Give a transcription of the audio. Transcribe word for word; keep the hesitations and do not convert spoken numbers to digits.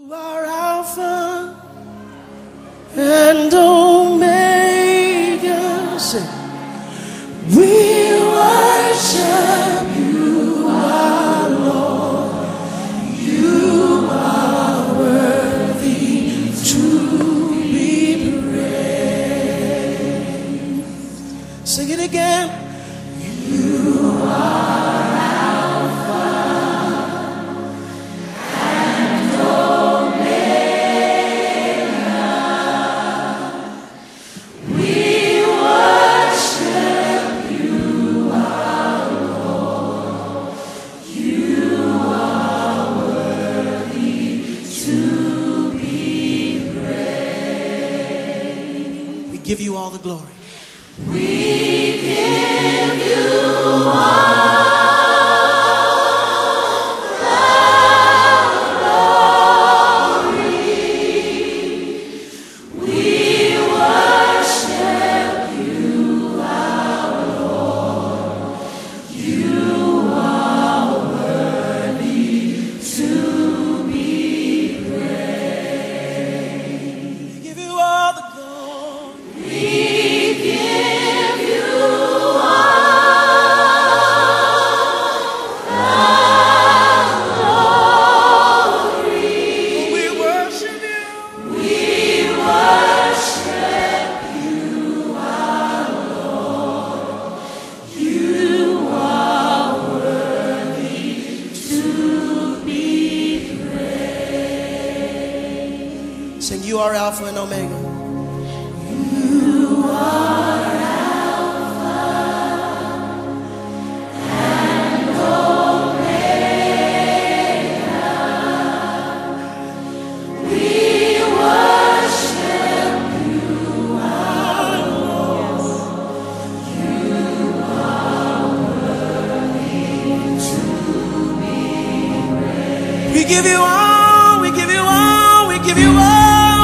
You are Alpha and Omega. Sing. We worship you, our Lord. You are worthy to be praised. Sing it again. You are give you all the glory. We give you all the glory. We worship you, our Lord. You are worthy to be praised. We give you all the glory. We give you all the glory. We worship you. We worship you, our Lord. You are worthy to be praised. Sing, you are Alpha and Omega. You are Alpha and Omega. We worship you, our Lord. You are worthy to be praised. We give you all, we give you all, we give you all.